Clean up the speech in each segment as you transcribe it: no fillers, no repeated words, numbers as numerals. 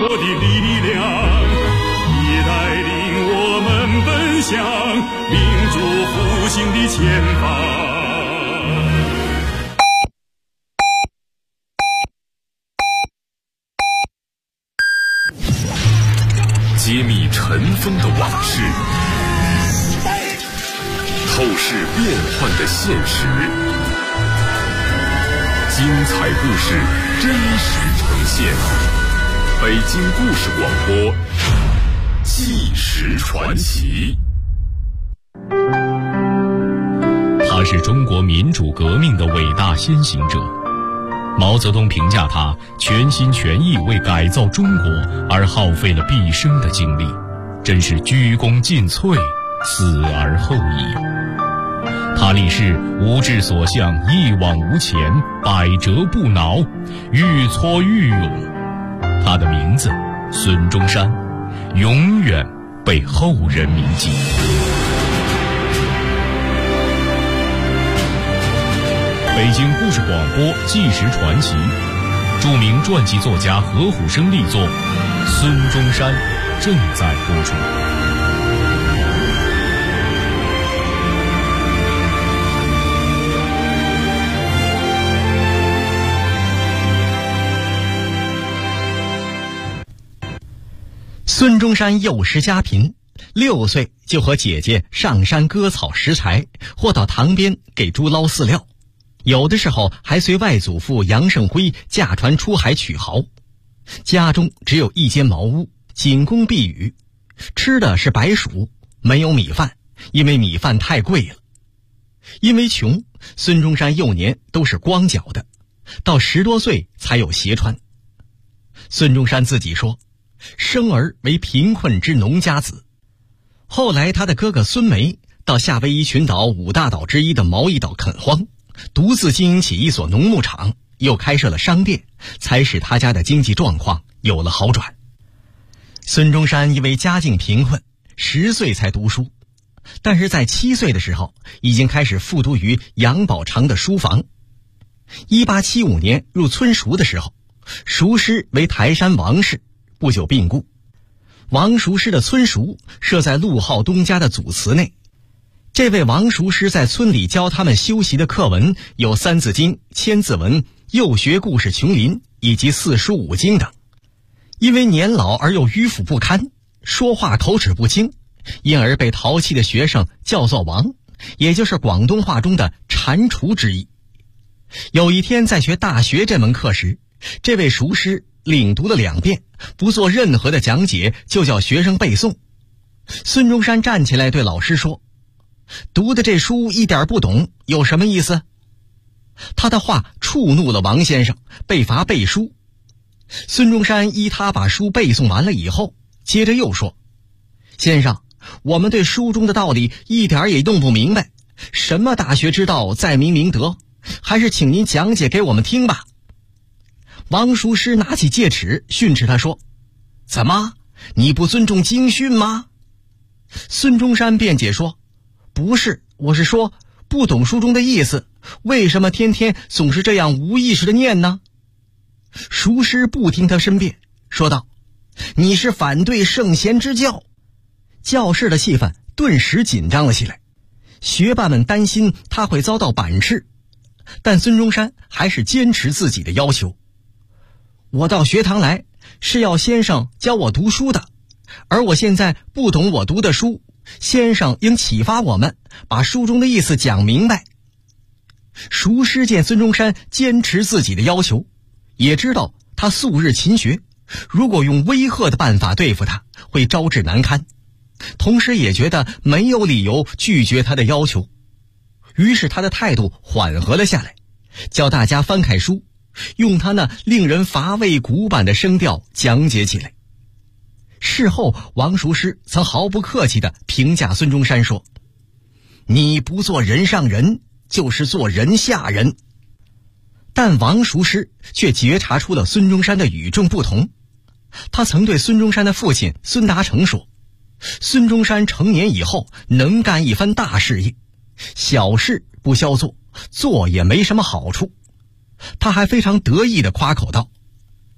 国的力量，也带领我们奔向民主复兴的前方。 揭秘尘封的往事，透视变幻的现实，精彩故事真实呈现。北京故事广播，纪实传奇。 他是中国民主革命的伟大先行者。毛泽东评价他全心全意为改造中国而耗费了毕生的精力，真是鞠躬尽瘁，死而后已。他立誓无志所向，一往无前，百折不挠，愈挫愈勇。他的名字孙中山，永远被后人铭记。北京故事广播纪实传奇，著名传记作家何虎生力作《孙中山》正在播出。 孙中山幼时家贫，6岁就和姐姐上山割草拾柴，或到塘边给猪捞饲料。有的时候还随外祖父杨胜辉驾船出海取蚝，家中只有一间茅屋，仅供避雨，吃的是白薯，没有米饭，因为米饭太贵了。因为穷，孙中山幼年都是光脚的，到10多岁才有鞋穿。孙中山自己说，生而为贫困之农家子。后来他的哥哥孙梅到夏威夷群岛5大岛之一的毛伊岛垦荒，独自经营起一所农牧场，又开设了商店，才使他家的经济状况有了好转。孙中山因为家境贫困，10岁才读书，但是在7岁的时候已经开始复读于杨宝常的书房。1875年入村塾的时候，塾师为台山王氏，不久病故。王塾师的村塾设在陆浩东家的祖祠内。这位王塾师在村里教他们修习的课文有《三字经》《千字文》《幼学故事琼林》以及4书5经等。因为年老而又迂腐不堪，说话口齿不清，因而被淘气的学生叫做王，也就是广东话中的蟾蜍之意。有一天在学大学这门课时，这位塾师领读了2遍，不做任何的讲解，就叫学生背诵。孙中山站起来对老师说，读的这书一点不懂，有什么意思？他的话触怒了王先生，被罚背书。孙中山依他把书背诵完了以后，接着又说，先生，我们对书中的道理一点也弄不明白，什么大学之道在明明德，还是请您讲解给我们听吧。王塾师拿起戒尺训斥他说，怎么，你不尊重经训吗？孙中山辩解说，不是，我是说不懂书中的意思，为什么天天总是这样无意识的念呢？塾师不听他申辩，说道，你是反对圣贤之教。教室的气氛顿时紧张了起来，学霸们担心他会遭到板斥，但孙中山还是坚持自己的要求。我到学堂来是要先生教我读书的，而我现在不懂我读的书，先生应启发我们，把书中的意思讲明白。塾师见孙中山坚持自己的要求，也知道他素日勤学，如果用威吓的办法对付他，会招致难堪，同时也觉得没有理由拒绝他的要求，于是他的态度缓和了下来，叫大家翻开书，用他那令人乏味古板的声调讲解起来。事后王塾师曾毫不客气地评价孙中山说，你不做人上人，就是做人下人。但王塾师却觉察出了孙中山的与众不同。他曾对孙中山的父亲孙达成说，孙中山成年以后能干一番大事业，小事不消做，做也没什么好处。他还非常得意地夸口道，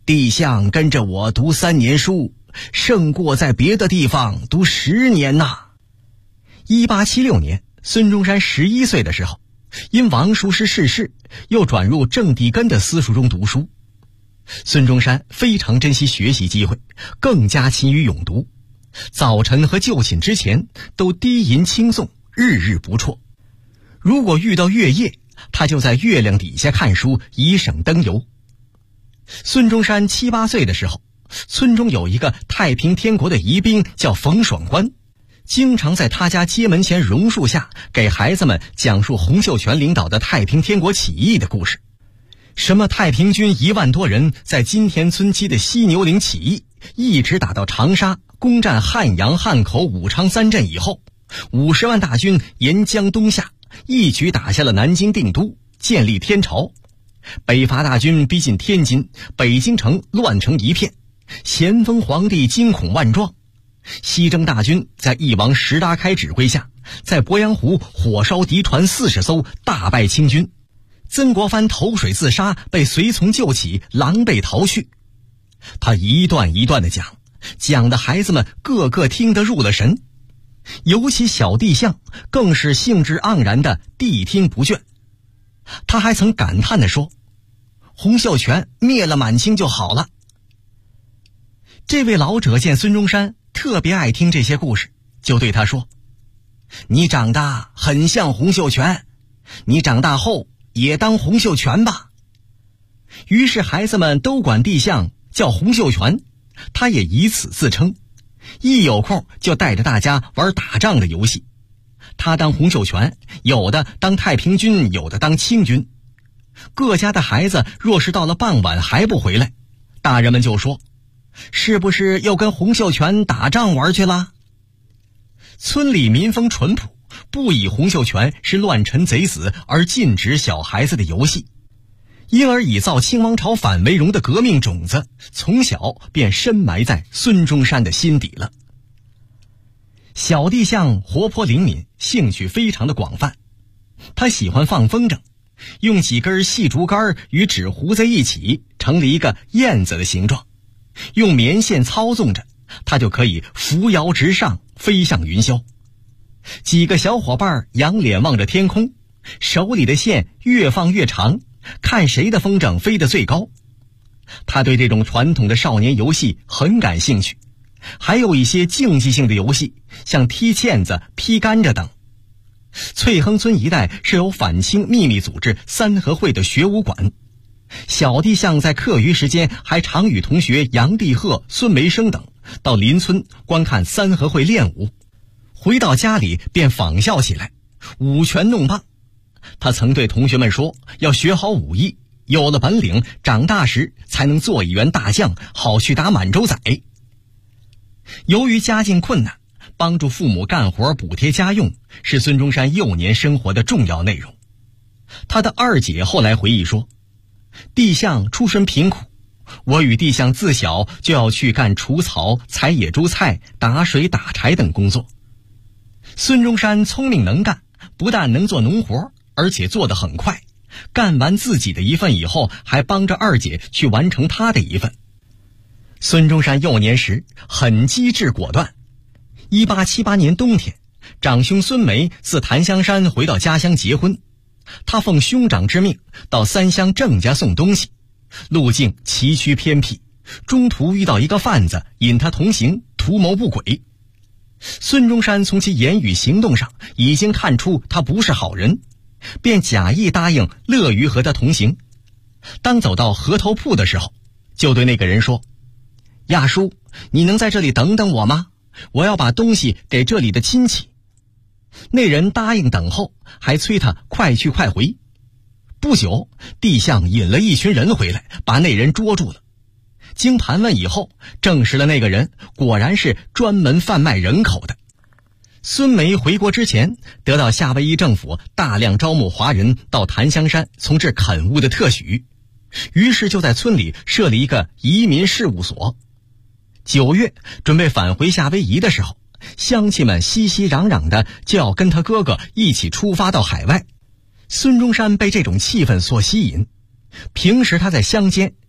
地相跟着我读3年书，胜过在别的地方读10年呐。1876年，孙中山11岁的时候，因王叔师逝世，又转入郑地根的私塾中读书。孙中山非常珍惜学习机会，更加勤于咏读，早晨和就寝之前都低吟轻诵，日日不辍。如果遇到月夜，他就在月亮底下看书，以省灯油。孙中山7、8岁的时候，村中有一个太平天国的疑兵叫冯爽官，经常在他家街门前榕树下给孩子们讲述洪秀全领导的太平天国起义的故事。什么太平军1万多人在金田村期的犀牛岭起义，一直打到长沙，攻占汉阳、汉口、武昌3镇以后，50万大军沿江东下，一举打下了南京定都，建立天朝。北伐大军逼近天津，北京城乱成一片，咸丰皇帝惊恐万状。西征大军在翼王石达开指挥下，在鄱阳湖火烧敌船40艘，大败清军。曾国藩投水自杀，被随从救起，狼狈逃去。他一段一段地讲的孩子们个个听得入了神，尤其小帝相更是兴致盎然的谛听不倦。他还曾感叹地说：“洪秀全灭了满清就好了。”这位老者见孙中山特别爱听这些故事，就对他说：“你长大很像洪秀全，你长大后也当洪秀全吧。”于是孩子们都管帝相叫洪秀全，他也以此自称，一有空就带着大家玩打仗的游戏。他当洪秀全，有的当太平军，有的当清军。各家的孩子若是到了傍晚还不回来，大人们就说：“是不是又跟洪秀全打仗玩去了？”村里民风淳朴，不以洪秀全是乱臣贼子而禁止小孩子的游戏，因而以造清王朝反为荣的革命种子从小便深埋在孙中山的心底了。小帝相活泼灵敏，兴趣非常的广泛，他喜欢放风筝，用几根细竹竿与纸糊在一起，成了一个燕子的形状，用棉线操纵着，他就可以扶摇直上，飞上云霄。几个小伙伴仰脸望着天空，手里的线越放越长，看谁的风筝飞得最高。他对这种传统的少年游戏很感兴趣，还有一些竞技性的游戏，像踢毽子、劈甘蔗等。翠亨村一带是有反清秘密组织三合会的学武馆，小帝相在课余时间还常与同学杨帝鹤、孙梅生等到邻村观看三合会练武，回到家里便仿效起来，舞拳弄棒。他曾对同学们说，要学好武艺，有了本领，长大时才能做一员大将，好去打满洲仔。由于家境困难，帮助父母干活补贴家用是孙中山幼年生活的重要内容。他的二姐后来回忆说，帝相出身贫苦，我与帝相自小就要去干除草、采野猪菜、打水、打柴等工作。孙中山聪明能干，不但能做农活，而且做得很快，干完自己的一份以后，还帮着二姐去完成她的一份。孙中山幼年时很机智果断。1878年冬天，长兄孙梅自檀香山回到家乡结婚，他奉兄长之命到三乡郑家送东西，路径崎岖偏僻，中途遇到一个贩子引他同行，图谋不轨。孙中山从其言语行动上已经看出他不是好人，便假意答应乐于和他同行。当走到河头铺的时候，就对那个人说：“亚叔，你能在这里等等我吗？我要把东西给这里的亲戚。”那人答应等候，还催他快去快回。不久，帝相引了一群人回来，把那人捉住了。经盘问以后，证实了那个人果然是专门贩卖人口的。孙梅回国之前，得到夏威夷政府大量招募华人到檀香山从事垦务的特许，于是就在村里设立一个移民事务所。9月准备返回夏威夷的时候，乡亲们熙熙攘攘的就要跟他哥哥一起出发到海外。孙中山被这种气氛所吸引，平时他在乡间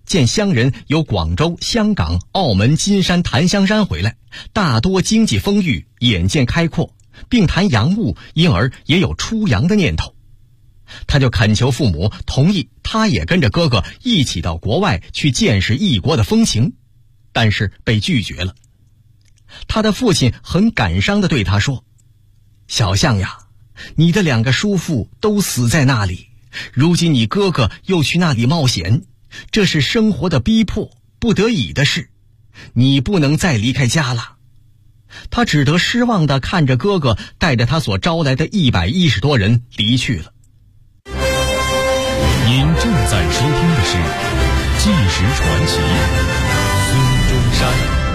见乡人由广州、香港、澳门、金山、檀香山回来，大多经济丰裕，眼界开阔，并谈洋务，因而也有出洋的念头。他就恳求父母同意他也跟着哥哥一起到国外去见识异国的风情，但是被拒绝了。他的父亲很感伤地对他说：小象呀，你的2个叔父都死在那里，如今你哥哥又去那里冒险，这是生活的逼迫，不得已的事，你不能再离开家了。他只得失望地看着哥哥带着他所招来的110多人离去了。 您正在收听的是《纪实传奇》，孙中山。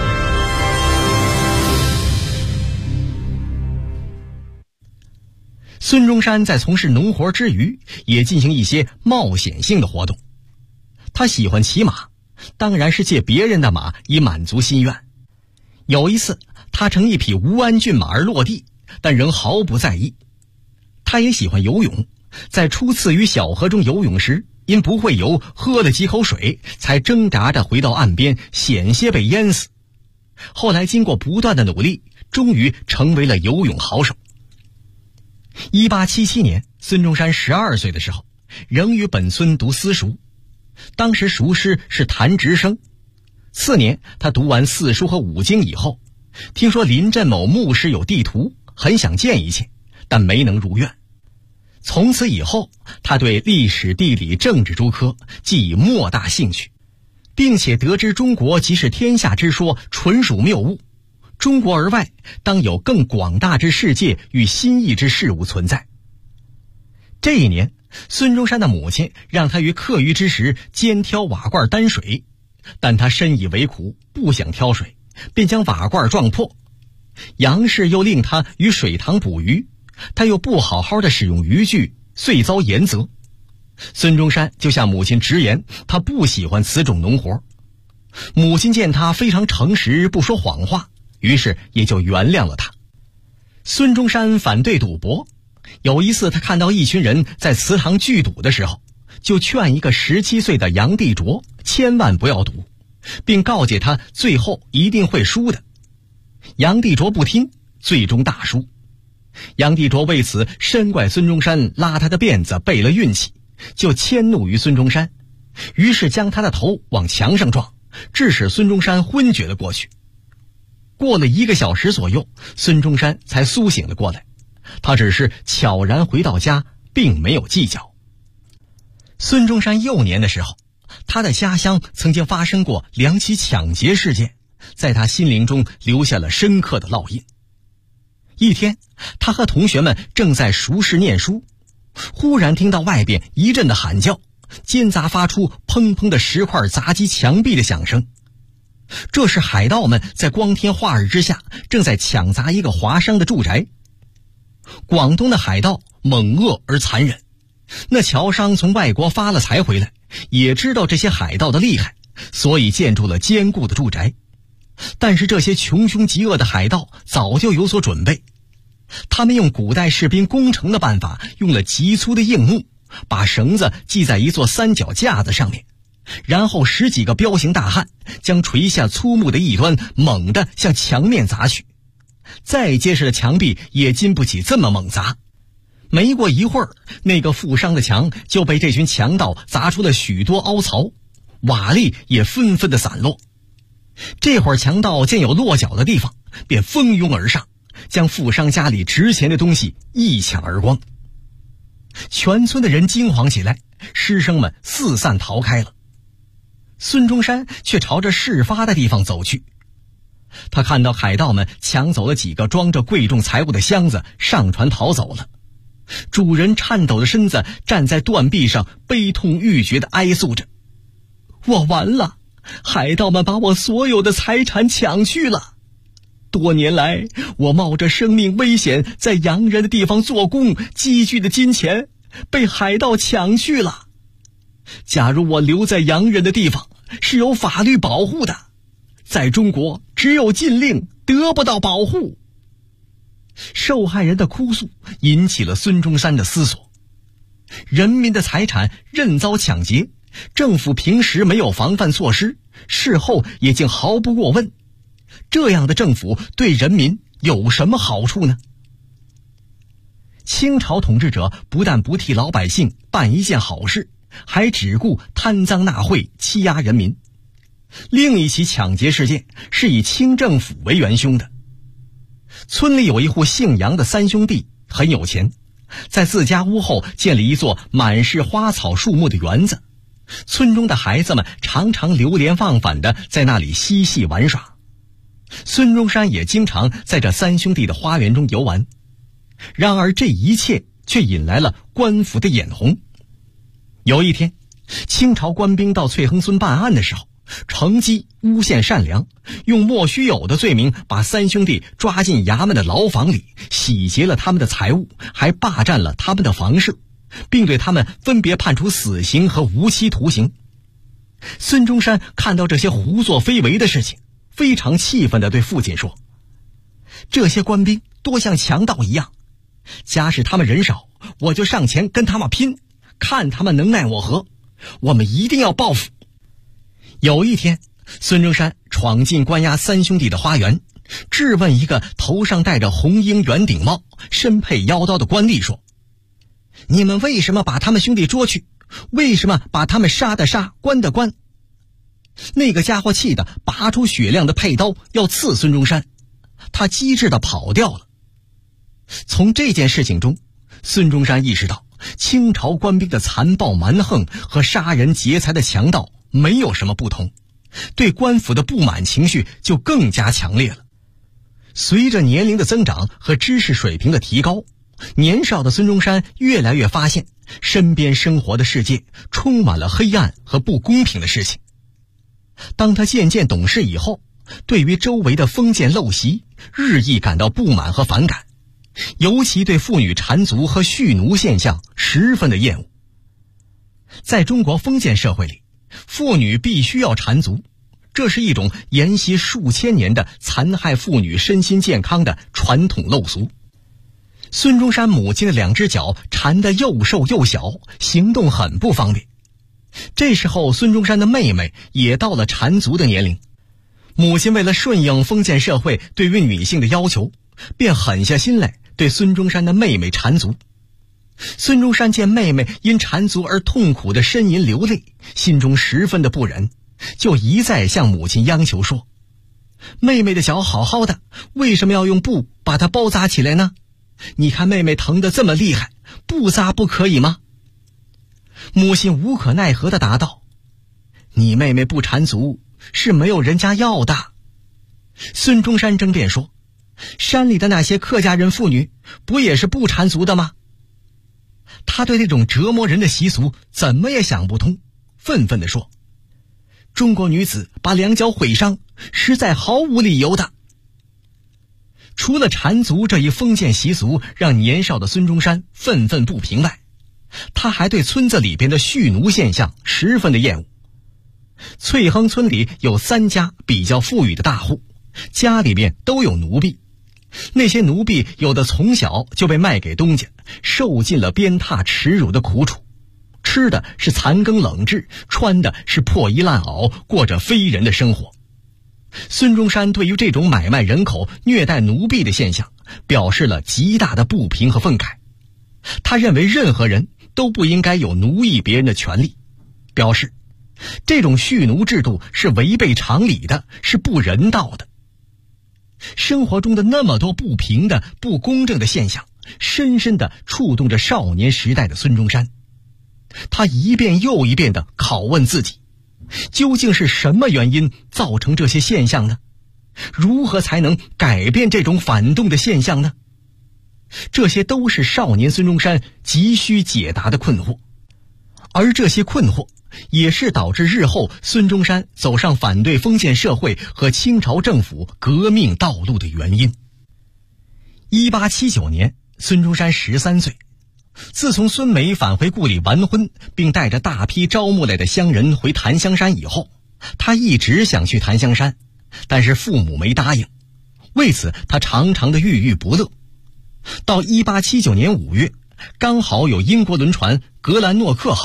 孙中山在从事农活之余，也进行一些冒险性的活动。他喜欢骑马，当然是借别人的马以满足心愿。有一次，他乘一匹吴安骏马而落地，但仍毫不在意。他也喜欢游泳，在初次于小河中游泳时，因不会游，喝了几口水，才挣扎着回到岸边，险些被淹死。后来经过不断的努力，终于成为了游泳好手。1877年，孙中山12岁的时候，仍于本村读私塾。当时塾师是谭直生。次年，他读完4书和5经以后，听说临镇某牧师有地图，很想见一见，但没能如愿。从此以后，他对历史、地理、政治诸科既以莫大兴趣，并且得知中国即是天下之说纯属谬误，中国而外当有更广大之世界与新异之事物存在。这一年，孙中山的母亲让他于课余之时肩挑瓦罐担水，但他深以为苦，不想挑水，便将瓦罐撞破。杨氏又令他于水塘捕鱼，他又不好好的使用渔具，遂遭严责。孙中山就向母亲直言，他不喜欢此种农活。母亲见他非常诚实，不说谎话，于是也就原谅了他。孙中山反对赌博，有一次他看到一群人在祠堂聚赌的时候，就劝一个17岁的杨地琢千万不要赌，并告诫他最后一定会输的。杨地琢不听，最终大输。杨地琢为此深怪孙中山拉他的辫子背了运气，就迁怒于孙中山，于是将他的头往墙上撞，致使孙中山昏厥了过去。过了1个小时左右，孙中山才苏醒了过来，他只是悄然回到家，并没有计较。孙中山幼年的时候，他的家乡曾经发生过2起抢劫事件，在他心灵中留下了深刻的烙印。一天，他和同学们正在塾室念书，忽然听到外边一阵的喊叫，间杂发出砰砰的石块砸击墙壁的响声。这是海盗们在光天化日之下正在抢砸一个华商的住宅。广东的海盗猛恶而残忍，那侨商从外国发了财回来，也知道这些海盗的厉害，所以建筑了坚固的住宅。但是这些穷凶极恶的海盗早就有所准备，他们用古代士兵攻城的办法，用了极粗的硬木，把绳子系在一座3脚架子上面，然后10几个彪形大汉将垂下粗木的一端猛地向墙面砸去。再结实的墙壁也经不起这么猛砸。没过一会儿，那个富商的墙就被这群强盗砸出了许多凹槽，瓦砾也纷纷的散落。这会儿强盗见有落脚的地方，便蜂拥而上，将富商家里值钱的东西一抢而光。全村的人惊慌起来，师生们四散逃开了。孙中山却朝着事发的地方走去。他看到海盗们抢走了几个装着贵重财物的箱子，上船逃走了。主人颤抖的身子站在断壁上，悲痛欲绝地哀诉着：我完了，海盗们把我所有的财产抢去了。多年来，我冒着生命危险在洋人的地方做工，积聚的金钱被海盗抢去了。假如我留在洋人的地方，是有法律保护的，在中国只有禁令，得不到保护。受害人的哭诉引起了孙中山的思索。人民的财产任遭抢劫， 政府平时没有防范措施，事后也竟毫不过问，这样的政府对人民有什么好处呢？清朝统治者不但不替老百姓办一件好事，还只顾贪赃纳贿，欺压人民。另一起抢劫事件是以清政府为元凶的。村里有一户姓杨的三兄弟，很有钱，在自家屋后建立一座满是花草树木的园子，村中的孩子们常常流连忘返地在那里嬉戏玩耍。孙中山也经常在这三兄弟的花园中游玩。然而这一切却引来了官府的眼红。有一天，清朝官兵到翠亨村办案的时候，乘机诬陷善良，用莫须有的罪名把三兄弟抓进衙门的牢房里，洗劫了他们的财物，还霸占了他们的房舍，并对他们分别判处死刑和无期徒刑。孙中山看到这些胡作非为的事情，非常气愤地对父亲说：这些官兵多像强盗一样，假使他们人少，我就上前跟他们拼，看他们能奈我何，我们一定要报复。有一天，孙中山闯进关押三兄弟的花园，质问一个头上戴着红缨圆顶帽、身佩腰刀的官吏说：你们为什么把他们兄弟捉去？为什么把他们杀的杀，关的关？那个家伙气得拔出雪亮的佩刀要刺孙中山，他机智地跑掉了。从这件事情中，孙中山意识到清朝官兵的残暴蛮横和杀人劫财的强盗没有什么不同，对官府的不满情绪就更加强烈了。随着年龄的增长和知识水平的提高，年少的孙中山越来越发现身边生活的世界充满了黑暗和不公平的事情。当他渐渐懂事以后，对于周围的封建陋习日益感到不满和反感，尤其对妇女缠足和蓄奴现象十分的厌恶。在中国封建社会里，妇女必须要缠足，这是一种沿袭数千年的残害妇女身心健康的传统陋俗。孙中山母亲的两只脚缠得又瘦又小，行动很不方便。这时候孙中山的妹妹也到了缠足的年龄，母亲为了顺应封建社会对于女性的要求，便狠下心来对孙中山的妹妹缠足。孙中山见妹妹因缠足而痛苦的呻吟流泪，心中十分的不忍，就一再向母亲央求说：妹妹的脚好好的，为什么要用布把它包扎起来呢？你看妹妹疼得这么厉害，不扎不可以吗？母亲无可奈何地答道：你妹妹不缠足是没有人家要的。孙中山争辩说：山里的那些客家人妇女不也是不缠足的吗？他对这种折磨人的习俗怎么也想不通，愤愤地说：中国女子把两脚毁伤，实在毫无理由的。除了缠足这一封建习俗让年少的孙中山愤愤不平外，他还对村子里边的蓄奴现象十分的厌恶。翠亨村里有3家比较富裕的大户，家里边都有奴婢。那些奴婢有的从小就被卖给东家，受尽了鞭挞耻辱的苦楚，吃的是残羹冷炙，穿的是破衣烂袄，过着非人的生活。孙中山对于这种买卖人口、虐待奴婢的现象表示了极大的不平和愤慨。他认为任何人都不应该有奴役别人的权利，表示这种蓄奴制度是违背常理的，是不人道的。生活中的那么多不平的、不公正的现象，深深地触动着少年时代的孙中山。他一遍又一遍地拷问自己，究竟是什么原因造成这些现象呢？如何才能改变这种反动的现象呢？这些都是少年孙中山急需解答的困惑，而这些困惑也是导致日后孙中山走上反对封建社会和清朝政府革命道路的原因。1879年，孙中山13岁。自从孙梅返回故里完婚，并带着大批招募来的乡人回檀香山以后，他一直想去檀香山，但是父母没答应，为此他常常的郁郁不乐。到1879年5月，刚好有英国轮船格兰诺克号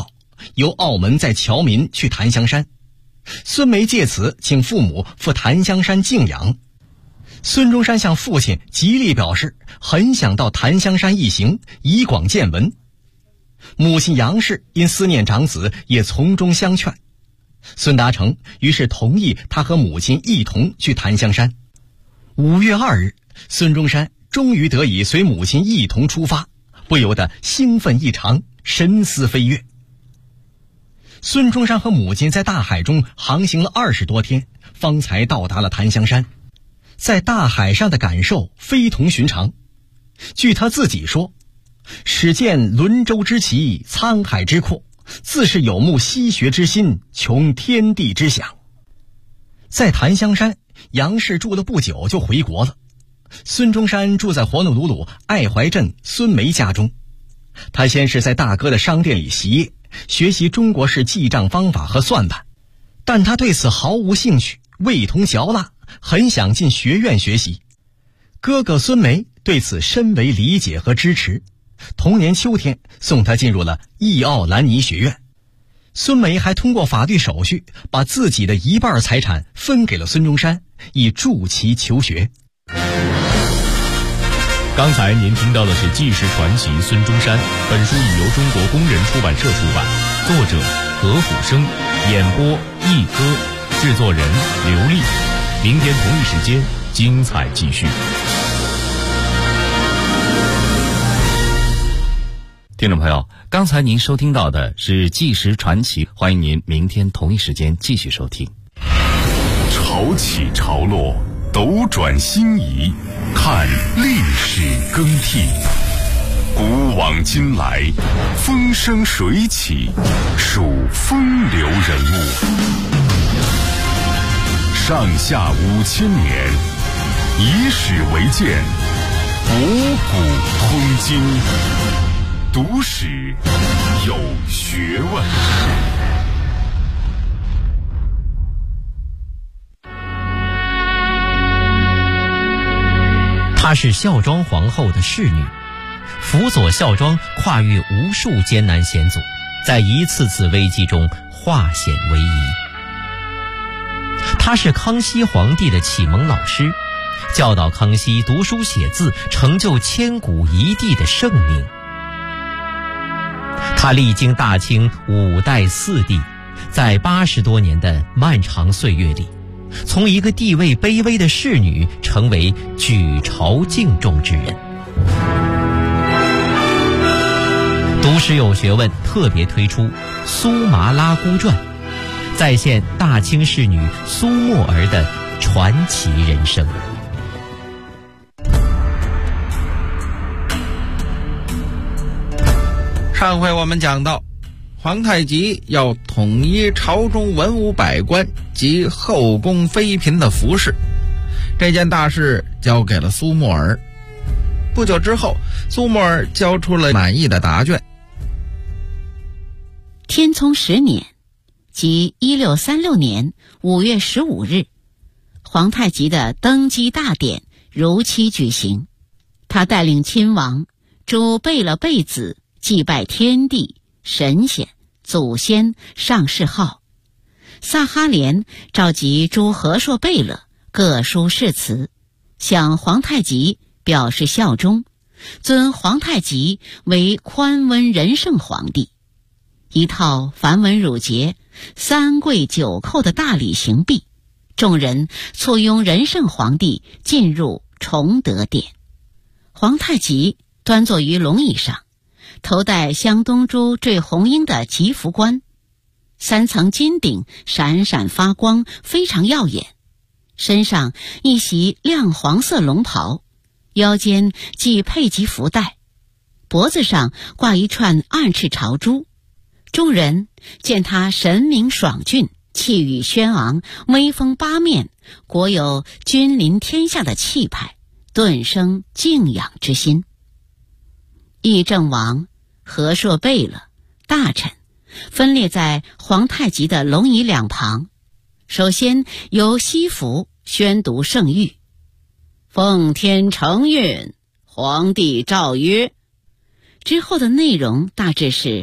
由澳门载侨民去檀香山。孙梅借此请父母赴檀香山静养。孙中山向父亲极力表示很想到檀香山一行，以广见闻。母亲杨氏因思念长子，也从中相劝。孙达成于是同意他和母亲一同去檀香山。5月2日，孙中山终于得以随母亲一同出发，不由得兴奋异常，神思飞跃。孙中山和母亲在大海中航行了20多天，方才到达了檀香山。在大海上的感受非同寻常。据他自己说，始见轮舟之奇，沧海之阔，自是有慕西学之心，穷天地之想。在檀香山，杨氏住了不久就回国了。孙中山住在活弄鲁鲁爱怀镇孙梅家中。他先是在大哥的商店里习业，学习中国式记账方法和算盘，但他对此毫无兴趣，味同嚼蜡，很想进学院学习。哥哥孙梅对此深为理解和支持，同年秋天送他进入了义奥兰尼学院。孙梅还通过法律手续把自己的一半财产分给了孙中山，以助其求学。 刚才您听到的是纪实传奇孙中山，本书已由中国工人出版社出版，作者何虎生，演播一歌，制作人刘丽。明天同一时间精彩继续。 听众朋友，刚才您收听到的是纪实传奇，欢迎您明天同一时间继续收听。 潮起潮落，斗转星移，看历史更替，古往今来，风生水起，数风流人物。上下5000年，以史为鉴，博古通今，读史有学问。 她是孝庄皇后的侍女，辅佐孝庄跨越无数艰难险阻，在一次次危机中化险为夷。她是康熙皇帝的启蒙老师，教导康熙读书写字，成就千古一帝的盛名。她历经大清5代4帝，在80多年的漫长岁月里，从一个地位卑微的侍女成为举朝敬重之人。读史有学问特别推出《苏麻拉姑传》，再现大清侍女苏沫儿的传奇人生。 上回我们讲到，皇太极要统一朝中文武百官及后宫妃嫔的服饰，这件大事交给了苏沫儿。不久之后，苏沫儿交出了满意的答卷。 天聪10年，即1636年5月15日，皇太极的登基大典如期举行。他带领亲王诸贝勒贝子祭拜天地、神仙、祖先、上谥号。萨哈连召集诸和硕贝勒各书誓词，向皇太极表示效忠，尊皇太极为宽温仁圣皇帝。一套繁文缛节、3跪9叩的大礼行毕，众人簇拥仁圣皇帝进入崇德殿。皇太极端坐于龙椅上，头戴镶东珠缀红缨的吉服冠，3层金顶闪闪发光，非常耀眼。身上一袭亮黄色龙袍，腰间系佩吉福带，脖子上挂一串暗翅朝珠。众人见他神明爽峻，气宇轩昂，威风八面，国有君临天下的气派，顿生敬仰之心。议政王、和硕贝勒、大臣分列在皇太极的龙椅两旁，首先由西服宣读圣谕。奉天承运，皇帝诏曰。之后的内容大致是：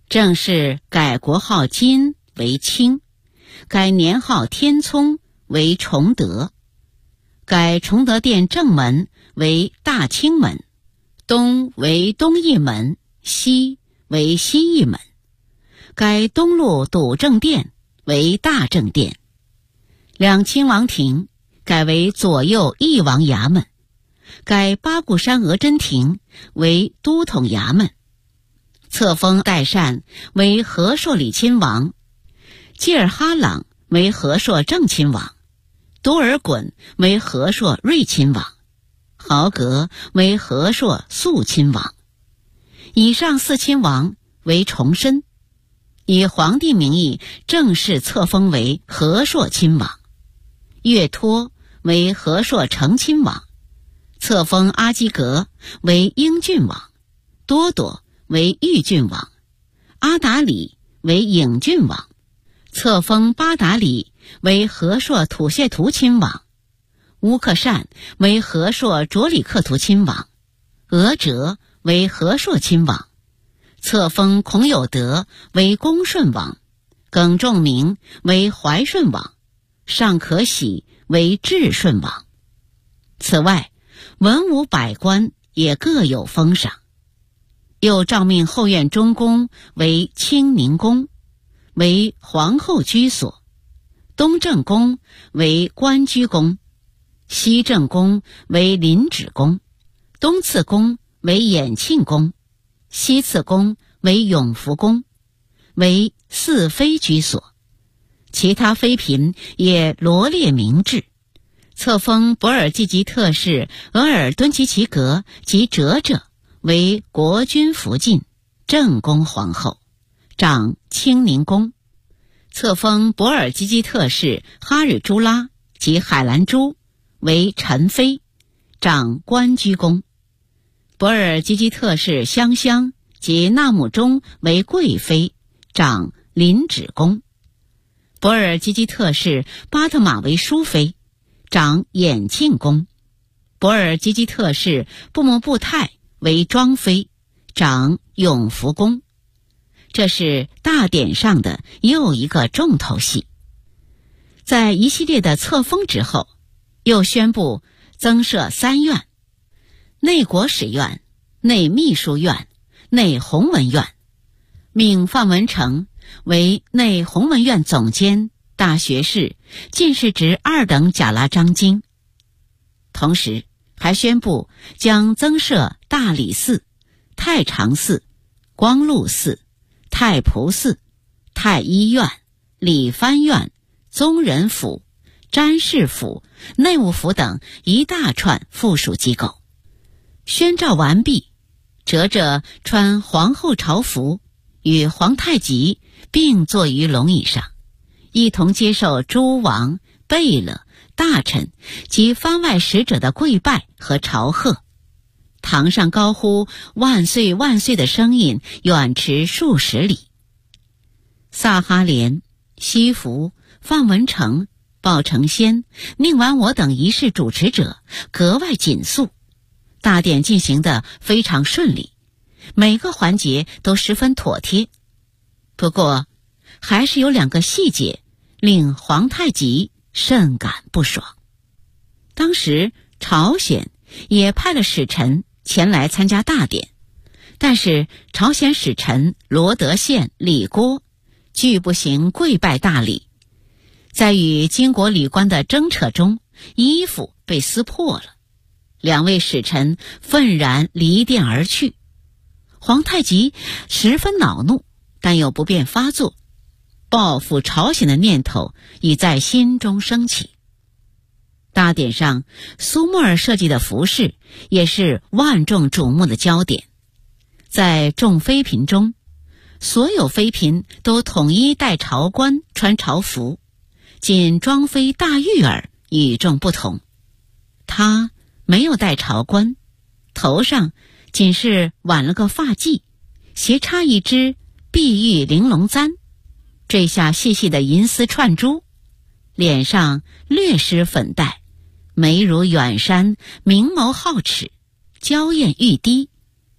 正式改国号金为清，改年号天聪为崇德，改崇德殿正门为大清门，东为东义门，西为西义门，改东路笃正殿为大正殿。两亲王庭改为左右义王衙门，改八股山额真亭为都统衙门，册封代善为和硕里亲王，济尔哈朗为和硕正亲王，多尔衮为和硕睿亲王，豪格为和硕肃亲王。以上四亲王为重申，以皇帝名义正式册封为和硕亲王。岳托为和硕成亲王，册封阿基格为英郡王，多朵为豫郡王，阿达里为颍郡王，册封巴达里为和硕土谢图亲王，乌克善为和硕卓里克图亲王，俄哲为和硕亲王，册封孔有德为恭顺王，耿仲明为怀顺王，尚可喜为至顺王。此外，文武百官也各有封赏，又诏命后院中宫为清宁宫，为皇后居所；东正宫为官居宫，西正宫为临止宫，东次宫为衍庆宫，西次宫为永福宫，为四妃居所。其他妃嫔也罗列明制，册封博尔济吉特氏额尔敦齐齐格及哲者为国君福晋正宫皇后，掌清宁宫；册封博尔济吉特氏哈吕朱拉及海兰珠为宸妃，掌官居宫；博尔济吉特氏香香及纳姆中为贵妃，掌临止宫；博尔济吉特氏巴特玛为淑妃，掌衍庆宫；博尔济吉特氏布木布泰为庄妃，掌永福宫。这是大典上的又一个重头戏。在一系列的册封之后，又宣布增设3院：内国史院、内秘书院、内弘文院，命范文成为内弘文院总监、大学士、进士职2等甲拉章京。同时还宣布将增设大理寺、太常寺、光禄寺、太仆寺、太医院、理藩院、宗人府、詹事府、内务府等一大串附属机构。宣诏完毕，哲者穿皇后朝服，与皇太极并坐于龙椅上，一同接受诸王、贝勒、大臣及番外使者的跪拜和朝贺。堂上高呼万岁万岁的声音远驰数十里。萨哈连、西福、范文成、鲍承先、宁完我等仪式主持者格外紧肃，大典进行得非常顺利，每个环节都十分妥帖。不过还是有2个细节令皇太极甚感不爽。当时朝鲜也派了使臣前来参加大典，但是朝鲜使臣罗德宪、李郭拒不行跪拜大礼，在与金国礼官的争扯中，衣服被撕破了，2位使臣愤然离殿而去。皇太极十分恼怒，但又不便发作，报复朝鲜的念头已在心中升起。大典上，苏沫尔设计的服饰也是万众瞩目的焦点。在众妃嫔中，所有妃嫔都统一戴朝冠，穿朝服，仅庄妃大玉儿与众不同。她没有戴朝冠，头上仅是挽了个发髻，斜插一只碧玉玲珑簪，坠下细细的银丝串珠，脸上略施粉黛，眉如远山，明眸皓齿，娇艳欲滴，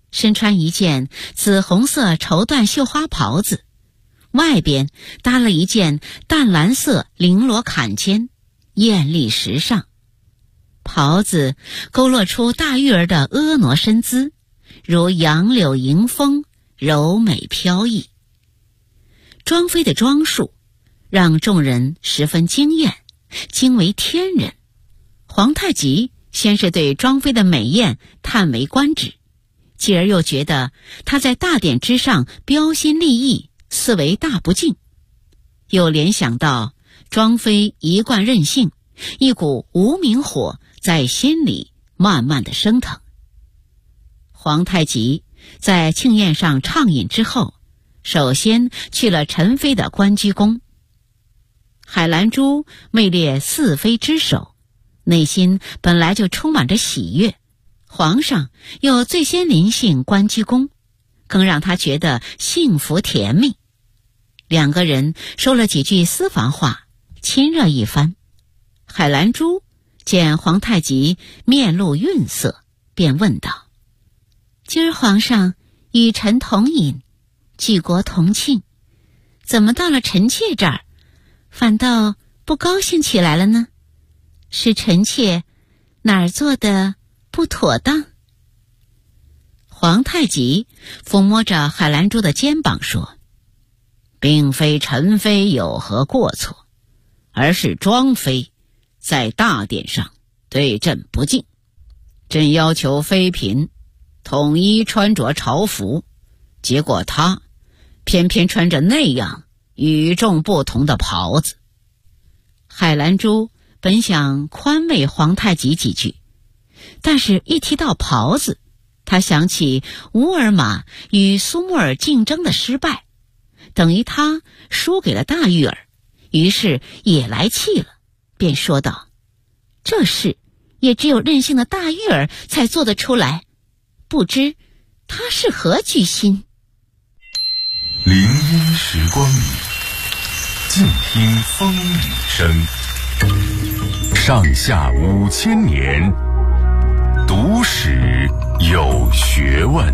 身穿一件紫红色绸缎绣花袍子，外边搭了一件淡蓝色绫罗坎肩，艳丽时尚。袍子勾勒出大玉儿的婀娜身姿，如杨柳迎风，柔美飘逸。庄妃的装束让众人十分惊艳，惊为天人。皇太极先是对庄妃的美艳叹为观止，继而又觉得她在大典之上标新立异，似为大不敬，又联想到庄妃一贯任性，一股无名火在心里慢慢的升腾。皇太极在庆宴上畅饮之后，首先去了陈妃的关雎宫。海兰珠位列四妃之首，内心本来就充满着喜悦，皇上又最先临幸关雎宫，更让他觉得幸福甜蜜。两个人说了几句私房话，亲热一番。海兰珠见皇太极面露愠色，便问道：今儿皇上与臣同饮，举国同庆，怎么到了臣妾这儿反倒不高兴起来了呢？是臣妾哪儿做的不妥当？皇太极抚摸着海兰珠的肩膀说：并非陈妃有何过错，而是庄妃在大典上对朕不敬。朕要求妃嫔统一穿着朝服，结果她偏偏穿着那样与众不同的袍子。海兰珠本想宽慰皇太极几句，但是一提到袍子，他想起乌尔玛与苏木尔竞争的失败，等于他输给了大玉儿，于是也来气了，便说道：这事也只有任性的大玉儿才做得出来，不知他是何居心。 林荫时光里，静听风雨声。上下5000年，读史有学问。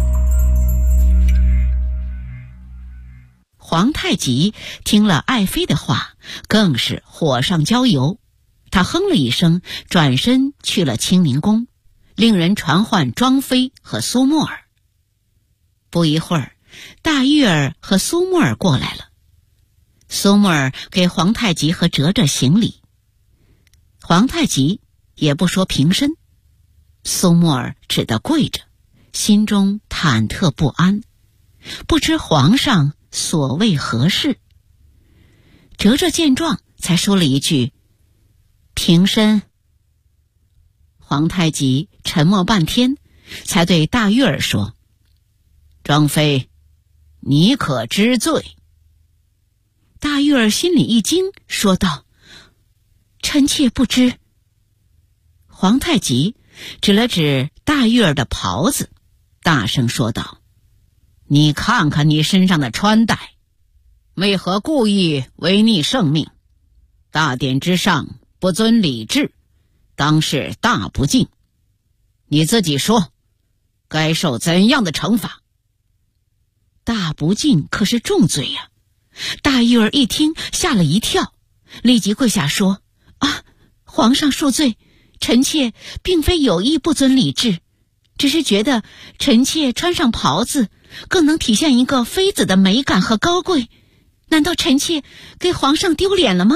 皇太极听了爱妃的话，更是火上浇油。他哼了一声，转身去了清宁宫，令人传唤庄妃和苏沫儿。不一会儿，大玉儿和苏沫儿过来了。苏沫儿给皇太极和哲哲行礼，皇太极也不说平身，苏沫儿只得跪着，心中忐忑不安，不知皇上所谓何事。哲哲见状，才说了一句：平身。皇太极沉默半天，才对大玉儿说：庄妃，你可知罪？大玉儿心里一惊，说道：臣妾不知。皇太极指了指大玉儿的袍子，大声说道：你看看你身上的穿戴，为何故意违逆圣命？大典之上不遵礼制，当是大不敬。你自己说，该受怎样的惩罚？大不敬可是重罪呀！大玉儿一听，吓了一跳，立即跪下说：皇上恕罪，臣妾并非有意不遵礼制，只是觉得臣妾穿上袍子更能体现一个妃子的美感和高贵，难道臣妾给皇上丢脸了吗？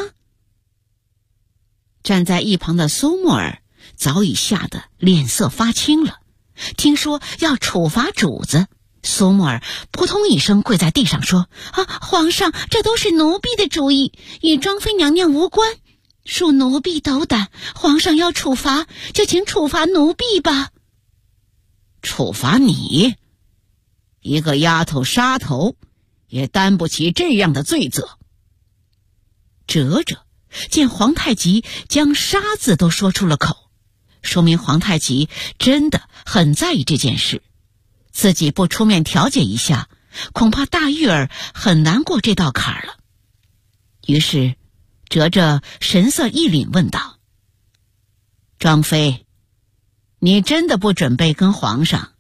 站在一旁的苏沫儿早已吓得脸色发青了，听说要处罚主子，苏沫儿扑通一声跪在地上说：皇上，这都是奴婢的主意，与庄妃娘娘无关，恕奴婢斗胆，皇上要处罚就请处罚奴婢吧。处罚你？一个丫头杀头也担不起这样的罪责。哲哲见皇太极将杀字都说出了口，说明皇太极真的很在意这件事，自己不出面调解一下，恐怕大玉儿很难过这道坎儿了。于是哲哲神色一凛，问道：庄妃，你真的不准备跟皇上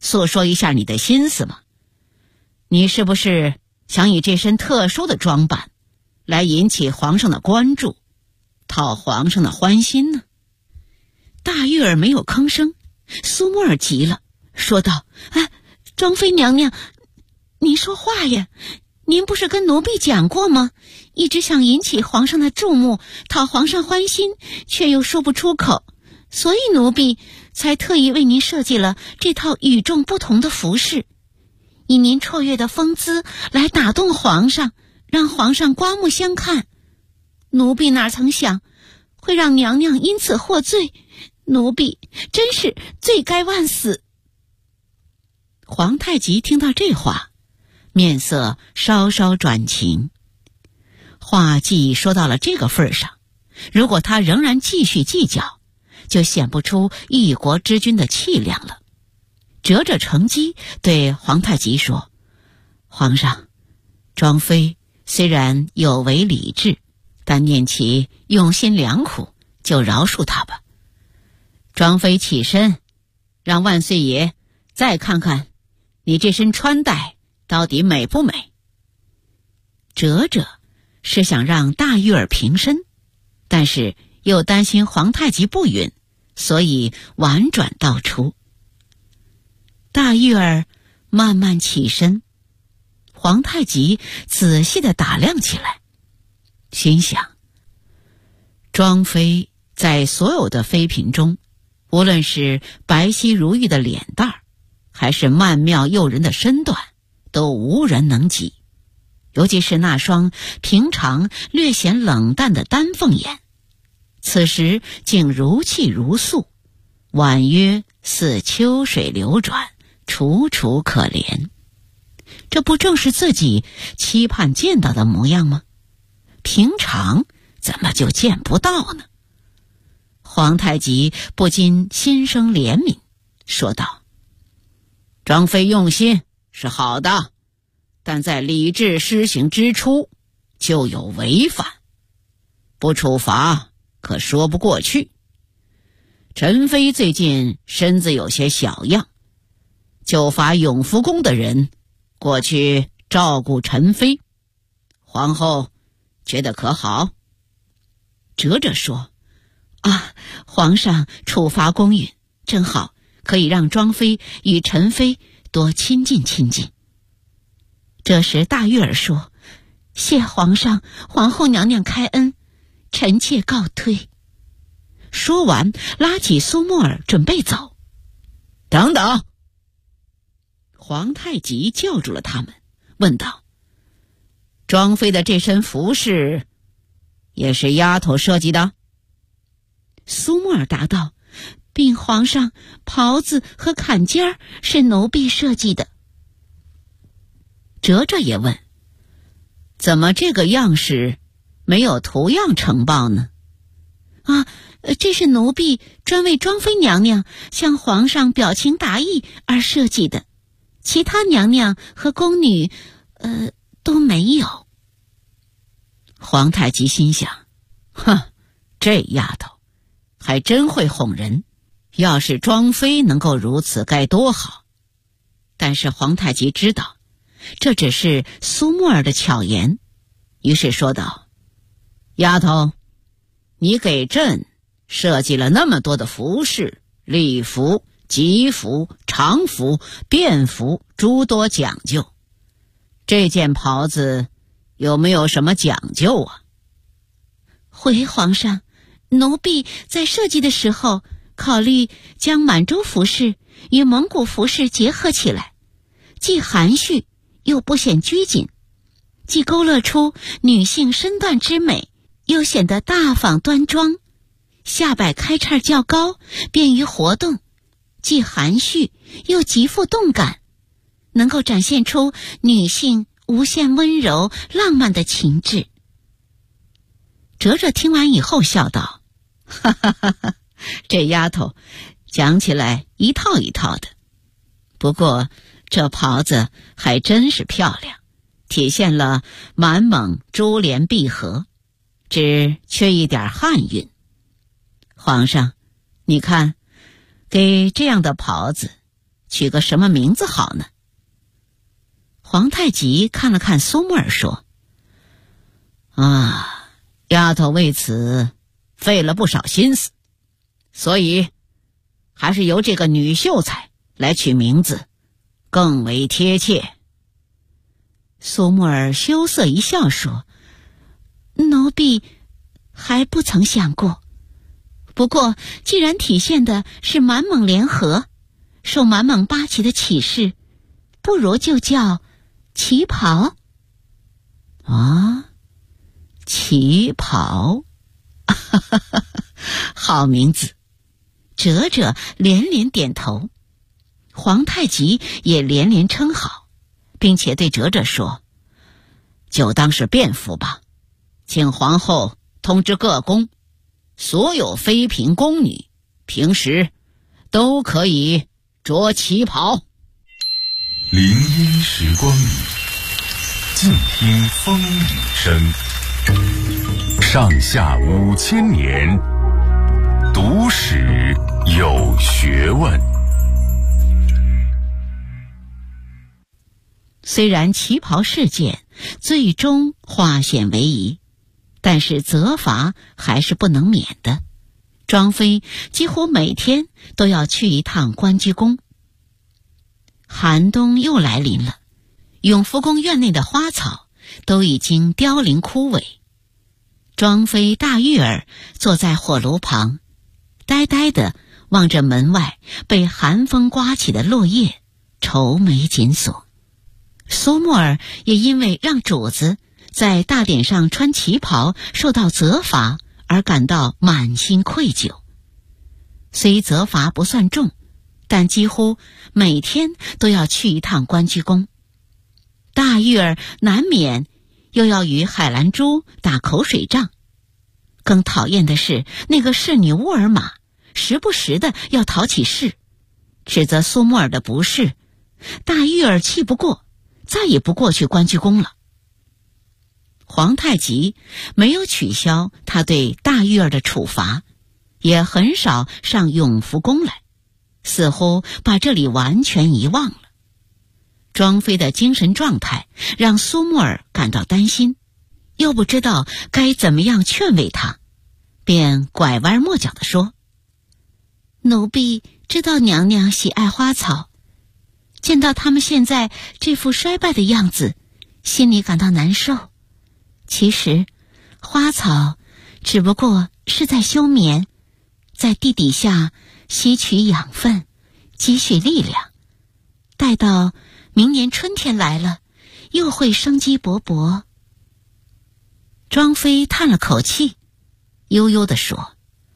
诉说一下你的心思吗？你是不是想以这身特殊的装扮来引起皇上的关注，讨皇上的欢心呢？大玉儿没有吭声，苏沫儿急了，说道：庄妃娘娘，您说话呀！您不是跟奴婢讲过吗？一直想引起皇上的注目，讨皇上欢心，却又说不出口，所以奴婢才特意为您设计了这套与众不同的服饰，以您绰约的风姿来打动皇上，让皇上刮目相看。奴婢哪曾想会让娘娘因此获罪，奴婢真是罪该万死。皇太极听到这话，面色稍稍转晴。话既说到了这个份上，如果他仍然继续计较，就显不出一国之君的气量了。折着乘机对皇太极说：皇上，庄妃虽然有违礼制，但念其用心良苦，就饶恕她吧。庄妃起身，让万岁爷再看看你这身穿戴到底美不美。折着是想让大玉儿平身，但是又担心皇太极不允，所以婉转道出。大玉儿慢慢起身，皇太极仔细地打量起来，心想：庄妃在所有的妃嫔中，无论是白皙如玉的脸蛋儿，还是曼妙诱人的身段，都无人能及。尤其是那双平常略显冷淡的丹凤眼，此时竟如泣如诉，婉约似秋水流转，楚楚可怜。这不正是自己期盼见到的模样吗？平常怎么就见不到呢？皇太极不禁心生怜悯，说道：庄妃用心是好的，但在礼制施行之初就有违反，不处罚可说不过去。陈妃最近身子有些小样，就罚永福宫的人过去照顾陈妃，皇后觉得可好？折着说：皇上处罚公允，正好可以让庄妃与陈妃多亲近亲近。这时大玉儿说：谢皇上皇后娘娘开恩，臣妾告退。说完拉起苏沫儿准备走。等等！皇太极叫住了他们，问道：庄妃的这身服饰也是丫头设计的？苏沫儿答道：禀皇上，袍子和坎肩儿是奴婢设计的。折着也问：怎么这个样式没有图样呈报呢？这是奴婢专为庄妃娘娘向皇上表情达意而设计的，其他娘娘和宫女都没有。皇太极心想：这丫头还真会哄人，要是庄妃能够如此该多好。但是皇太极知道这只是苏沫儿的巧言，于是说道：丫头，你给朕设计了那么多的服饰、礼服、吉服、常服、便服，诸多讲究，这件袍子有没有什么讲究啊？回皇上，奴婢在设计的时候考虑将满洲服饰与蒙古服饰结合起来，既含蓄又不显拘谨，既勾勒出女性身段之美，又显得大方端庄，下摆开叉较高，便于活动，既含蓄又极富动感，能够展现出女性无限温柔浪漫的情致。哲哲听完以后笑道：这丫头讲起来一套一套的，不过这袍子还真是漂亮，体现了满蒙珠联璧合，只缺一点汉韵。皇上，你看，给这样的袍子取个什么名字好呢？皇太极看了看苏木儿说：丫头为此费了不少心思，所以还是由这个女秀才来取名字更为贴切。苏木儿羞涩一笑说：奴婢还不曾想过，不过既然体现的是满蒙联合，受满蒙八旗的启示，不如就叫旗袍。旗袍好名字。哲哲连连点头，皇太极也连连称好，并且对哲哲说：就当是便服吧，请皇后通知各宫，所有妃嫔宫女平时都可以着旗袍。 林荫时光里，静听风雨声。上下5000年，读史有学问。 虽然旗袍事件最终化险为夷，但是责罚还是不能免的。庄妃几乎每天都要去一趟关雎宫。寒冬又来临了，永福宫院内的花草都已经凋零枯萎。庄妃大玉儿坐在火炉旁，呆呆地望着门外被寒风刮起的落叶，愁眉紧锁。苏木儿也因为让主子在大典上穿旗袍受到责罚而感到满心愧疚。虽责罚不算重，但几乎每天都要去一趟关雎宫。大玉儿难免又要与海兰珠打口水仗。更讨厌的是那个侍女乌尔玛时不时的要讨起事，指责苏木儿的不是。大玉儿气不过，再也不过去关雎宫了。皇太极没有取消他对大玉儿的处罚，也很少上永福宫来，似乎把这里完全遗忘了。庄妃的精神状态让苏木儿感到担心，又不知道该怎么样劝慰他，便拐弯抹角地说：奴婢知道娘娘喜爱花草，见到他们现在这副衰败的样子，心里感到难受。其实花草只不过是在休眠，在地底下吸取养分，积蓄力量，待到明年春天来了，又会生机勃勃。庄妃叹了口气，悠悠地说：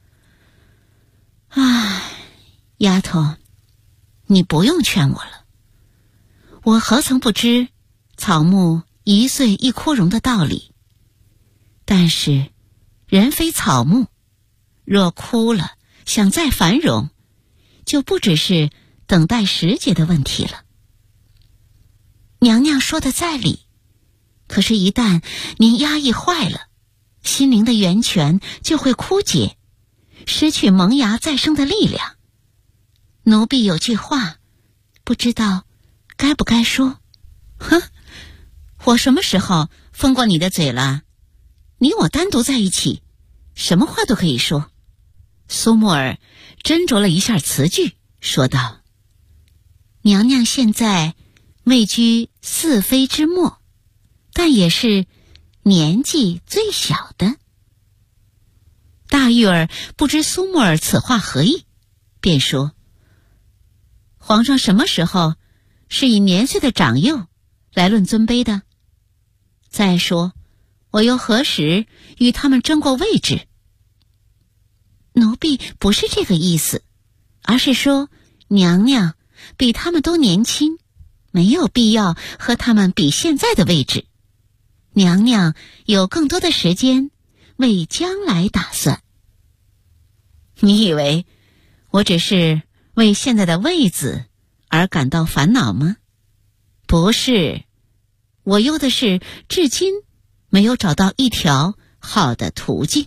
丫头，你不用劝我了。我何曾不知草木一岁一枯荣的道理，但是人非草木，若枯了想再繁荣，就不只是等待时节的问题了。娘娘说的在理，可是一旦您压抑坏了，心灵的源泉就会枯竭，失去萌芽再生的力量。奴婢有句话，不知道该不该说。我什么时候封过你的嘴了？你我单独在一起，什么话都可以说。苏木儿斟酌了一下词句，说道：娘娘现在位居4妃之末，但也是年纪最小的。大玉儿不知苏木儿此话何意，便说：皇上什么时候是以年岁的长幼来论尊卑的？再说我又何时与他们争过位置？奴婢不是这个意思，而是说娘娘比他们都年轻，没有必要和他们比现在的位置。娘娘有更多的时间为将来打算。你以为我只是为现在的位子而感到烦恼吗？不是，我忧的是至今没有找到一条好的途径。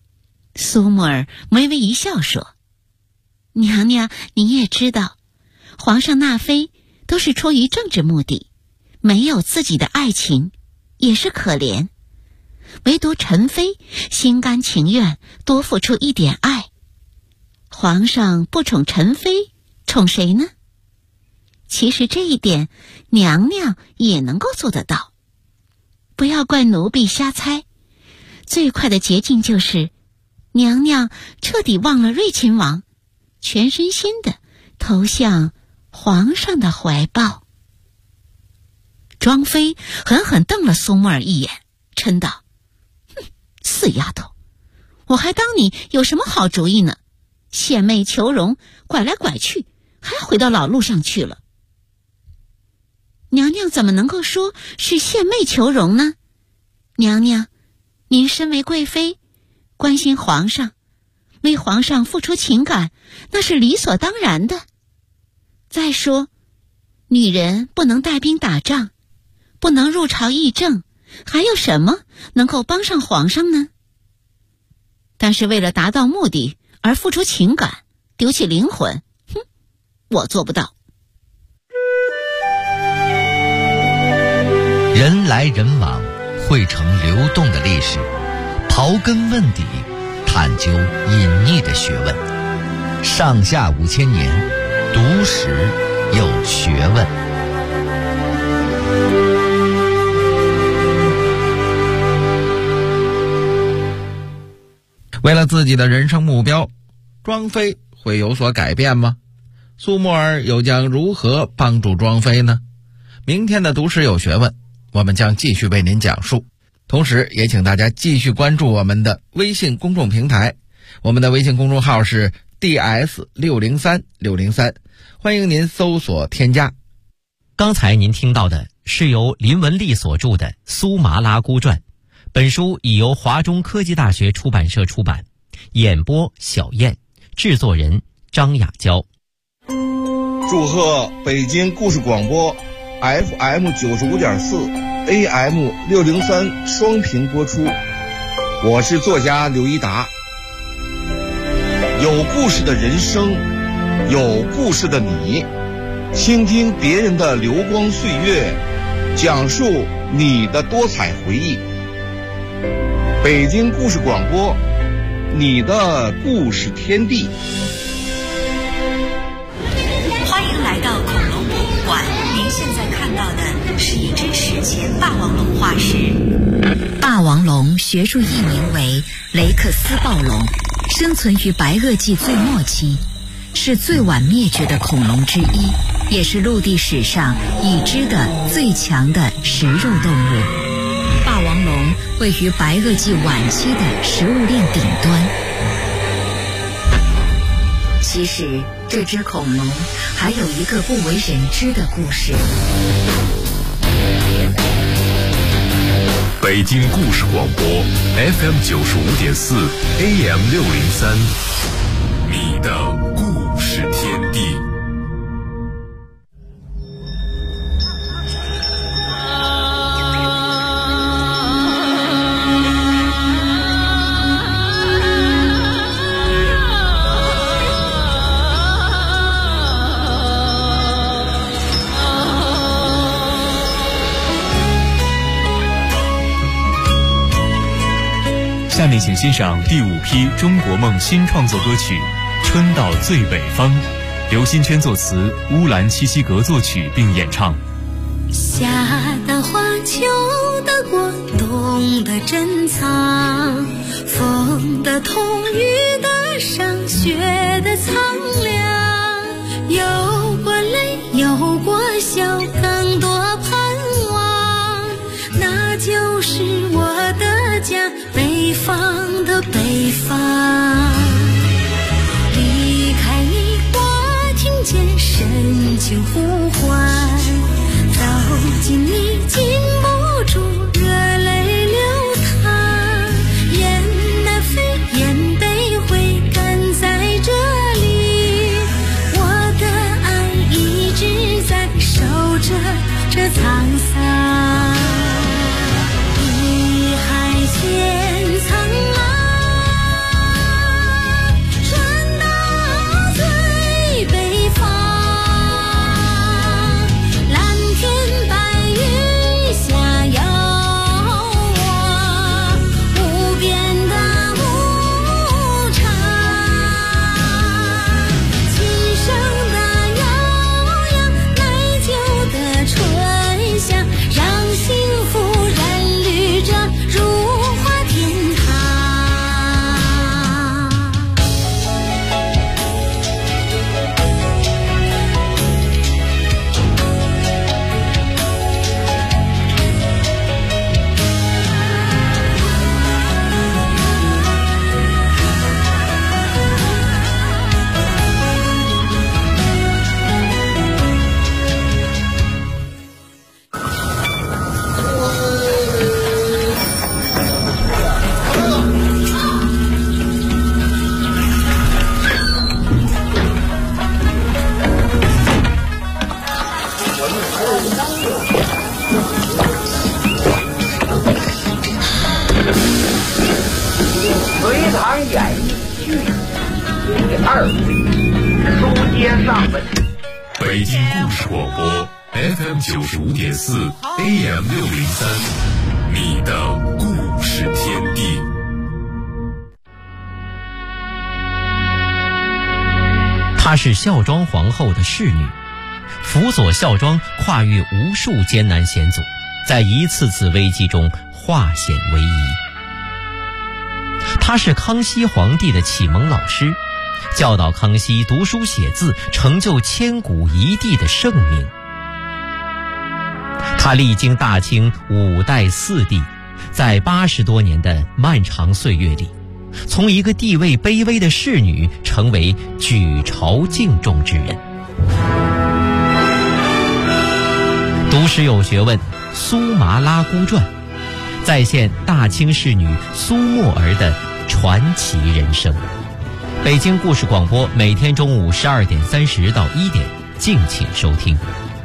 苏木儿微微一笑说：娘娘，你也知道， 皇上纳妃都是出于政治目的，没有自己的爱情，也是可怜。唯独陈妃心甘情愿多付出一点爱。皇上不宠陈妃，宠谁呢？其实这一点娘娘也能够做得到。不要怪奴婢瞎猜，最快的捷径就是娘娘彻底忘了睿亲王，全身心的投向皇上的怀抱。庄妃狠狠瞪了苏沫儿一眼，嗔道：死丫头，我还当你有什么好主意呢？献媚求荣，拐来拐去，还回到老路上去了。娘娘怎么能够说是献媚求荣呢？娘娘，您身为贵妃，关心皇上，为皇上付出情感，那是理所当然的。再说，女人不能带兵打仗，不能入朝议政，还有什么能够帮上皇上呢？但是为了达到目的而付出情感，丢弃灵魂，我做不到。 人来人往，汇成流动的历史，刨根问底，探究隐匿的学问。上下5000年，读史有学问。 为了自己的人生目标，庄妃会有所改变吗？苏沫儿又将如何帮助庄妃呢？明天的读史有学问，我们将继续为您讲述。同时也请大家继续关注我们的微信公众平台，我们的微信公众号是 DS603603，欢迎您搜索添加。 刚才您听到的是由林文丽所著的《苏麻拉姑传》，本书已由华中科技大学出版社出版，演播小燕，制作人张雅娇。 祝贺北京故事广播 FM95.4、AM603双频播出。我是作家刘一达。有故事的人生，有故事的你，倾听别人的流光岁月，讲述你的多彩回忆。北京故事广播，你的故事天地。 欢迎来到恐龙博物馆，您现在看到的是一只史前霸王龙化石。霸王龙学术译名为雷克斯暴龙，生存于白垩纪最末期，是最晚灭绝的恐龙之一，也是陆地史上已知的最强的食肉动物。霸王龙位于白垩纪晚期的食物链顶端。其实这只恐龙还有一个不为人知的故事。 北京故事广播 FM95.4 AM603，你的故事天地。 下面请欣赏第5批中国梦新创作歌曲《春到最北方》，刘新圈作词，乌兰七七格作曲并演唱。 夏的花，秋的果，冬的珍藏，风的痛，雨的伤，雪的苍凉，有过泪，有过笑，更多盼望，那就是我的家，北方的北方。离开你，我听见深情呼唤，走近你，禁不住热泪流淌，雁南飞，雁北回，赶在这里，我的爱一直在守着这沧桑。一海千苍浪，传到最北方。 接上文。 北京故事广播 FM 95.4 AM 603，你的故事天地。 她是孝庄皇后的侍女，辅佐孝庄跨越无数艰难险阻，在一次次危机中化险为夷。她是康熙皇帝的启蒙老师，教导康熙读书写字，成就千古一帝的盛名。她历经大清5代4帝，在80多年的漫长岁月里，从一个地位卑微的侍女成为举朝敬重之人。读史有学问，苏麻拉姑传再现大清侍女苏沫儿的传奇人生。北京故事广播每天中午12点30到1点，敬请收听。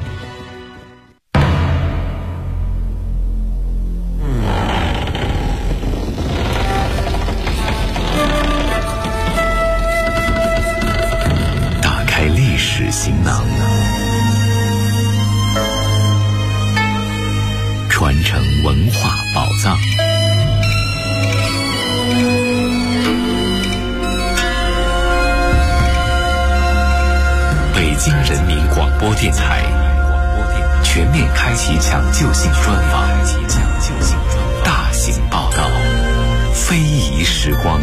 打开历史行囊，传承文化宝藏。北京人民广播电台全面开启抢救性专访，大型报道，非遗时光。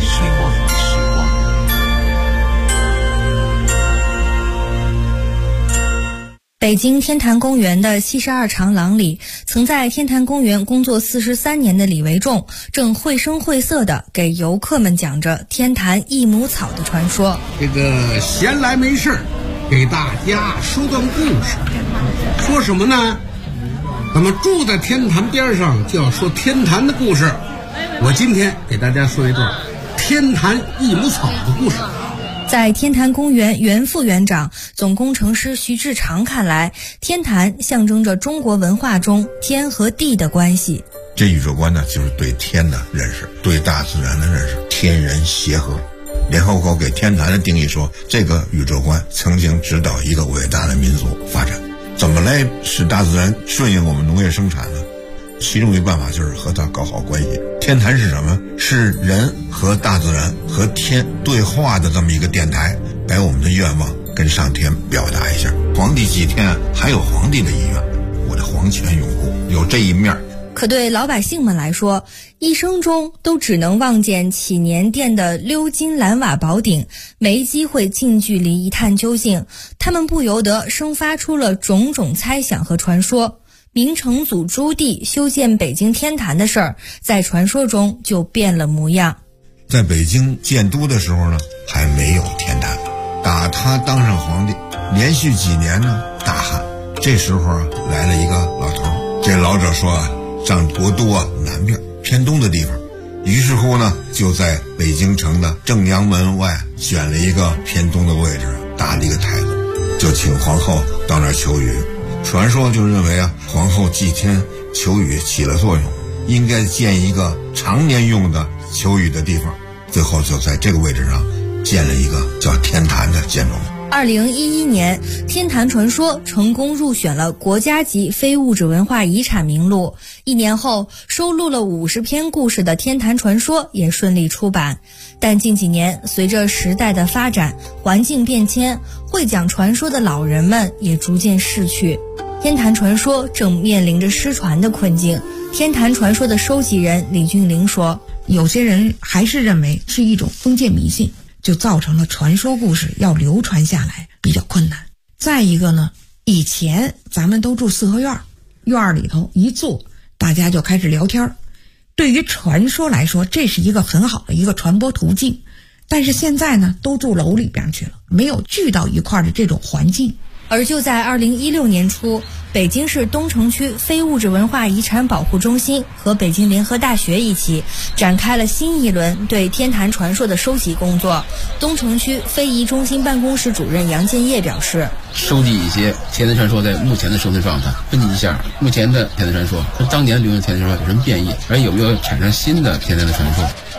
北京天坛公园的72长廊里，曾在天坛公园工作43年的李维仲，正绘声绘色地给游客们讲着天坛益母草的传说。 这个闲来没事给大家说段故事。说什么呢？咱们住在天坛边上，就要说天坛的故事。我今天给大家说一段天坛益母草的故事。 在天坛公园原副园长、总工程师徐志长看来，天坛象征着中国文化中天和地的关系。 这宇宙观呢，就是对天的认识，对大自然的认识，天人协和。联合国给天坛的定义说，这个宇宙观曾经指导一个伟大的民族发展。怎么来使大自然顺应我们农业生产呢？其中一个办法就是和它搞好关系。天坛是什么？是人和大自然和天对话的这么一个电台，把我们的愿望跟上天表达一下。皇帝祭天还有皇帝的意愿，我的皇权拥护有这一面。 可对老百姓们来说，一生中都只能望见祈年殿的鎏金蓝瓦宝顶，没机会近距离一探究竟，他们不由得生发出了种种猜想和传说。明成祖朱棣修建北京天坛的事儿，在传说中就变了模样。 在北京建都的时候呢，还没有天坛。打他当上皇帝，连续几年呢大旱。这时候来了一个老头，这老者说上国都南边偏东的地方，于是乎呢，就在北京城的正阳门外选了一个偏东的位置，搭了一个台子，就请皇后到那儿求雨。传说就认为皇后祭天求雨起了作用，应该建一个常年用的求雨的地方，最后就在这个位置上建了一个叫天坛的建筑物。 2011年，天坛传说成功入选了国家级非物质文化遗产名录。1年后，收录了50篇故事的天坛传说也顺利出版。但近几年，随着时代的发展，环境变迁，会讲传说的老人们也逐渐逝去。天坛传说正面临着失传的困境。天坛传说的收集人李俊玲说， 有些人还是认为是一种封建迷信，就造成了传说故事要流传下来比较困难。再一个呢，以前咱们都住四合院，院里头一坐，大家就开始聊天。对于传说来说，这是一个很好的一个传播途径。但是现在呢，都住楼里边去了，没有聚到一块的这种环境。 而就在2016年初，北京市东城区非物质文化遗产保护中心和北京联合大学一起展开了新一轮对天坛传说的收集工作。东城区非遗中心办公室主任杨建业表示， 收集一些天坛传说在目前的生存状态，分析一下目前的天坛传说跟当年流行的天坛传说有什么变异，而有没有产生新的天坛的传说。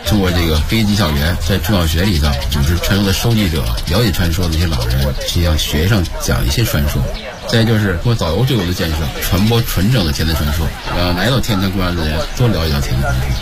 通过这个飞机校园，在中小学里头组织传说的收集者，了解传说的这些老人，实际上学生讲一些传说。再就是通过导游队伍的建设，传播纯正的天坛传说，让来到天坛公园的人都了解到天坛传说。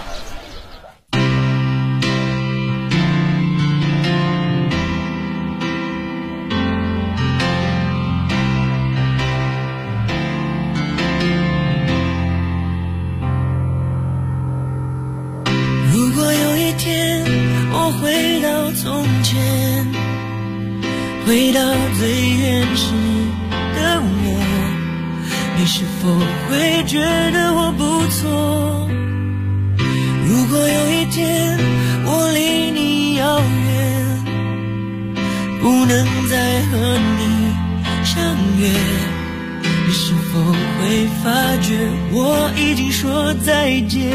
如果有一天我回到从前，回到最原始的我，你是否会觉得我不错？如果有一天我离你遥远，不能再和你相约，你是否会发觉我已经说再见？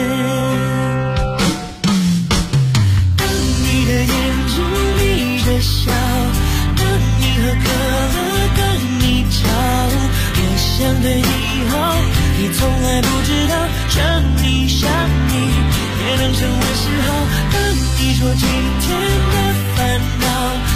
当你的眼睛，你的笑，当你喝可乐，当你跳舞，我想对你好，你从来不知道，想你想你也能成为嗜好。当你说今天的烦恼